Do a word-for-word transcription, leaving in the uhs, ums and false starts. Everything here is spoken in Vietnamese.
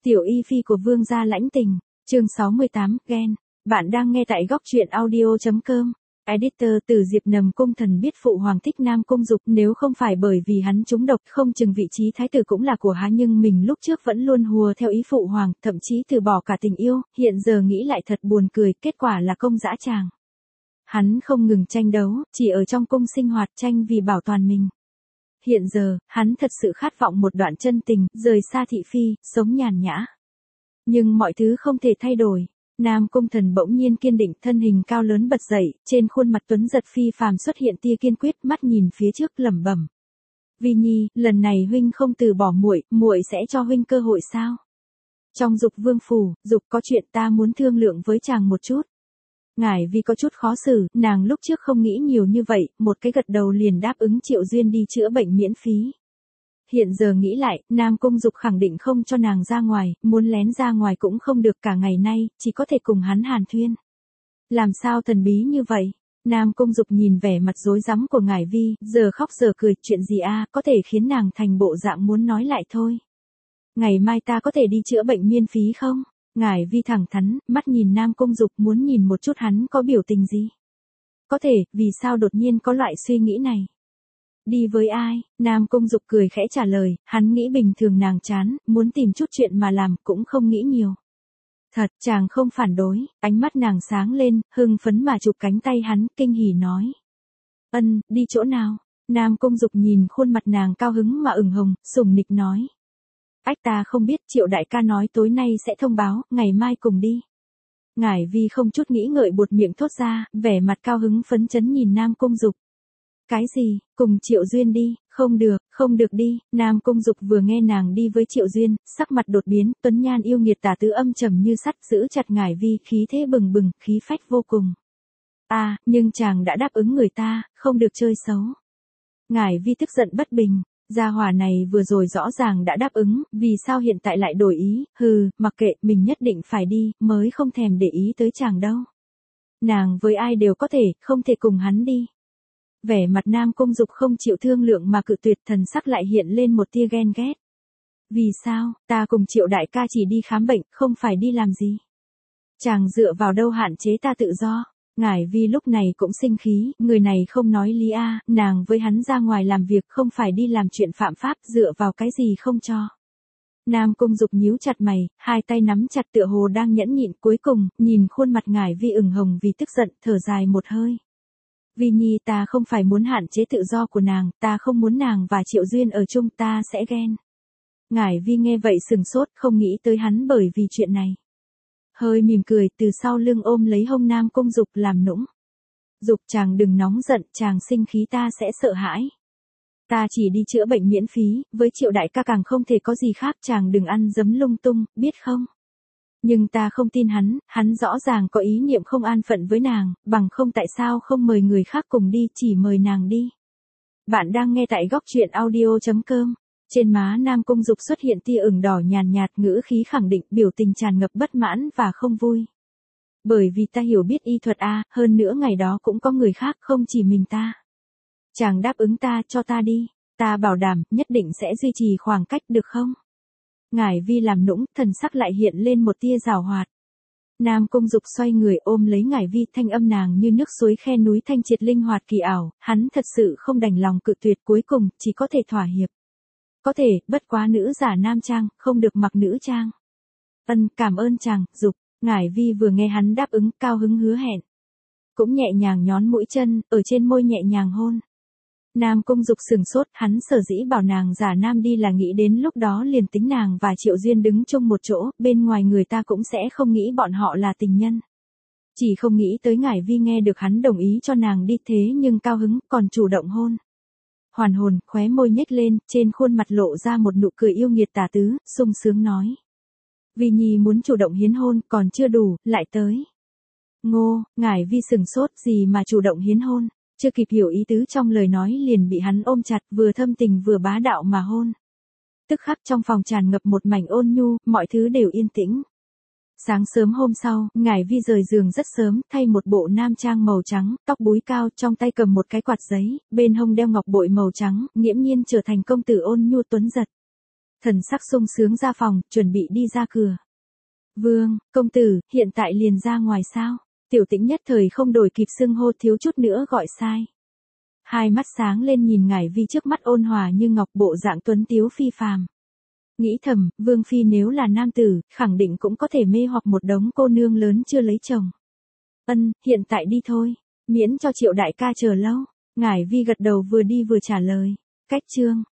Tiểu y phi của vương gia lãnh tình, chương sáu mươi tám, ghen. Bạn đang nghe tại góc truyện audio.com. Editor từ Diệp Nầm Cung Thần biết phụ hoàng thích Nam Cung Dục, nếu không phải bởi vì hắn trúng độc, không chừng vị trí thái tử cũng là của hắn, nhưng mình lúc trước vẫn luôn hùa theo ý phụ hoàng, thậm chí từ bỏ cả tình yêu, hiện giờ nghĩ lại thật buồn cười, kết quả là công dã tràng. Hắn không ngừng tranh đấu, chỉ ở trong cung sinh hoạt tranh vì bảo toàn mình. Hiện giờ, hắn thật sự khát vọng một đoạn chân tình, rời xa thị phi, sống nhàn nhã. Nhưng mọi thứ không thể thay đổi. Nam Cung Thần bỗng nhiên kiên định, thân hình cao lớn bật dậy, trên khuôn mặt tuấn giật phi phàm xuất hiện tia kiên quyết, mắt nhìn phía trước lẩm bẩm: "Vi Nhi, lần này huynh không từ bỏ muội, muội sẽ cho huynh cơ hội sao?" Trong Dục Vương phủ, Dục có chuyện ta muốn thương lượng với chàng một chút. Ngải Vi có chút khó xử, nàng lúc trước không nghĩ nhiều như vậy, một cái gật đầu liền đáp ứng Triệu Duyên đi chữa bệnh miễn phí. Hiện giờ nghĩ lại, Nam Cung Dục khẳng định không cho nàng ra ngoài, muốn lén ra ngoài cũng không được, cả ngày nay, chỉ có thể cùng hắn hàn thuyên. Làm sao thần bí như vậy? Nam Cung Dục nhìn vẻ mặt rối rắm của Ngải Vi, giờ khóc giờ cười, chuyện gì a, có thể khiến nàng thành bộ dạng muốn nói lại thôi. Ngày mai ta có thể đi chữa bệnh miễn phí không? Ngải Vi thẳng thắn, mắt nhìn Nam Cung Dục, muốn nhìn một chút hắn có biểu tình gì. Có thể, vì sao đột nhiên có loại suy nghĩ này? Đi với ai? Nam Cung Dục cười khẽ trả lời, hắn nghĩ bình thường nàng chán, muốn tìm chút chuyện mà làm, cũng không nghĩ nhiều. Thật, chàng không phản đối, ánh mắt nàng sáng lên, hưng phấn mà chụp cánh tay hắn, kinh hỉ nói. Ân, đi chỗ nào? Nam Cung Dục nhìn khuôn mặt nàng cao hứng mà ửng hồng, sủng nịch nói. Ách, ta không biết, Triệu đại ca nói tối nay sẽ thông báo, ngày mai cùng đi. Ngải Vi không chút nghĩ ngợi buột miệng thốt ra, vẻ mặt cao hứng phấn chấn nhìn Nam Cung Dục. Cái gì, cùng Triệu Duyên đi? Không được, không được đi. Nam Cung Dục vừa nghe nàng đi với Triệu Duyên, sắc mặt đột biến, tuấn nhan yêu nghiệt tả tứ âm trầm như sắt, giữ chặt Ngải Vi, khí thế bừng bừng, khí phách vô cùng. À, nhưng chàng đã đáp ứng người ta, không được chơi xấu. Ngải Vi tức giận bất bình. Gia hỏa này vừa rồi rõ ràng đã đáp ứng, vì sao hiện tại lại đổi ý? Hừ, mặc kệ, mình nhất định phải đi, mới không thèm để ý tới chàng đâu. Nàng với ai đều có thể, không thể cùng hắn đi. Vẻ mặt Nam Cung Dục không chịu thương lượng mà cự tuyệt, thần sắc lại hiện lên một tia ghen ghét. Vì sao, ta cùng Triệu đại ca chỉ đi khám bệnh, không phải đi làm gì? Chàng dựa vào đâu hạn chế ta tự do? Ngải Vi lúc này cũng sinh khí, người này không nói lý a, nàng với hắn ra ngoài làm việc không phải đi làm chuyện phạm pháp, dựa vào cái gì không cho. Nam Cung Dục nhíu chặt mày, hai tay nắm chặt tựa hồ đang nhẫn nhịn, cuối cùng, nhìn khuôn mặt Ngải Vi ửng hồng vì tức giận, thở dài một hơi. Vi Nhi, ta không phải muốn hạn chế tự do của nàng, ta không muốn nàng và Triệu Duyên ở chung, ta sẽ ghen. Ngải Vi nghe vậy sừng sốt, không nghĩ tới hắn bởi vì chuyện này. Hơi mỉm cười, từ sau lưng ôm lấy hông Nam Cung Dục làm nũng. Dục, chàng đừng nóng giận, chàng sinh khí ta sẽ sợ hãi. Ta chỉ đi chữa bệnh miễn phí, với Triệu đại ca càng không thể có gì khác, chàng đừng ăn dấm lung tung, biết không? Nhưng ta không tin hắn, hắn rõ ràng có ý niệm không an phận với nàng, bằng không tại sao không mời người khác cùng đi, chỉ mời nàng đi. Bạn đang nghe tại góc truyện audio.com. Trên má Nam Cung Dục xuất hiện tia ửng đỏ nhàn nhạt, ngữ khí khẳng định, biểu tình tràn ngập bất mãn và không vui. Bởi vì ta hiểu biết y thuật a, hơn nữa ngày đó cũng có người khác, không chỉ mình ta. Chàng đáp ứng ta, cho ta đi. Ta bảo đảm, nhất định sẽ duy trì khoảng cách, được không? Ngải Vi làm nũng, thần sắc lại hiện lên một tia giảo hoạt. Nam Cung Dục xoay người ôm lấy Ngải Vi, thanh âm nàng như nước suối khe núi thanh triệt linh hoạt kỳ ảo, hắn thật sự không đành lòng cự tuyệt, cuối cùng, chỉ có thể thỏa hiệp. Có thể, bất quá nữ giả nam trang, không được mặc nữ trang. Ân, cảm ơn chàng, Dục. Ngải Vi vừa nghe hắn đáp ứng, cao hứng hứa hẹn. Cũng nhẹ nhàng nhón mũi chân, ở trên môi nhẹ nhàng hôn. Nam Cung Dục sừng sốt, hắn sở dĩ bảo nàng giả nam đi là nghĩ đến lúc đó liền tính nàng và Triệu Duyên đứng chung một chỗ, bên ngoài người ta cũng sẽ không nghĩ bọn họ là tình nhân. Chỉ không nghĩ tới Ngải Vi nghe được hắn đồng ý cho nàng đi, thế nhưng cao hứng, còn chủ động hôn. Hoàn hồn, khóe môi nhếch lên, trên khuôn mặt lộ ra một nụ cười yêu nghiệt tà tứ, sung sướng nói. Vi Nhi muốn chủ động hiến hôn, còn chưa đủ, lại tới. Ngô, Ngải Vi sừng sốt, gì mà chủ động hiến hôn? Chưa kịp hiểu ý tứ trong lời nói liền bị hắn ôm chặt, vừa thâm tình vừa bá đạo mà hôn. Tức khắc trong phòng tràn ngập một mảnh ôn nhu, mọi thứ đều yên tĩnh. Sáng sớm hôm sau, Ngải Vi rời giường rất sớm, thay một bộ nam trang màu trắng, tóc búi cao, trong tay cầm một cái quạt giấy, bên hông đeo ngọc bội màu trắng, nghiễm nhiên trở thành công tử ôn nhu tuấn giật. Thần sắc sung sướng ra phòng, chuẩn bị đi ra cửa. Vương, công tử, hiện tại liền ra ngoài sao? Tiểu Tĩnh nhất thời không đổi kịp xưng hô, thiếu chút nữa gọi sai. Hai mắt sáng lên nhìn Ngải Vi trước mắt ôn hòa như ngọc, bộ dạng tuấn tiếu phi phàm. Nghĩ thầm, Vương phi nếu là nam tử, khẳng định cũng có thể mê hoặc một đống cô nương lớn chưa lấy chồng. Ân, hiện tại đi thôi, miễn cho Triệu đại ca chờ lâu. Ngải Vi gật đầu vừa đi vừa trả lời. Cách chương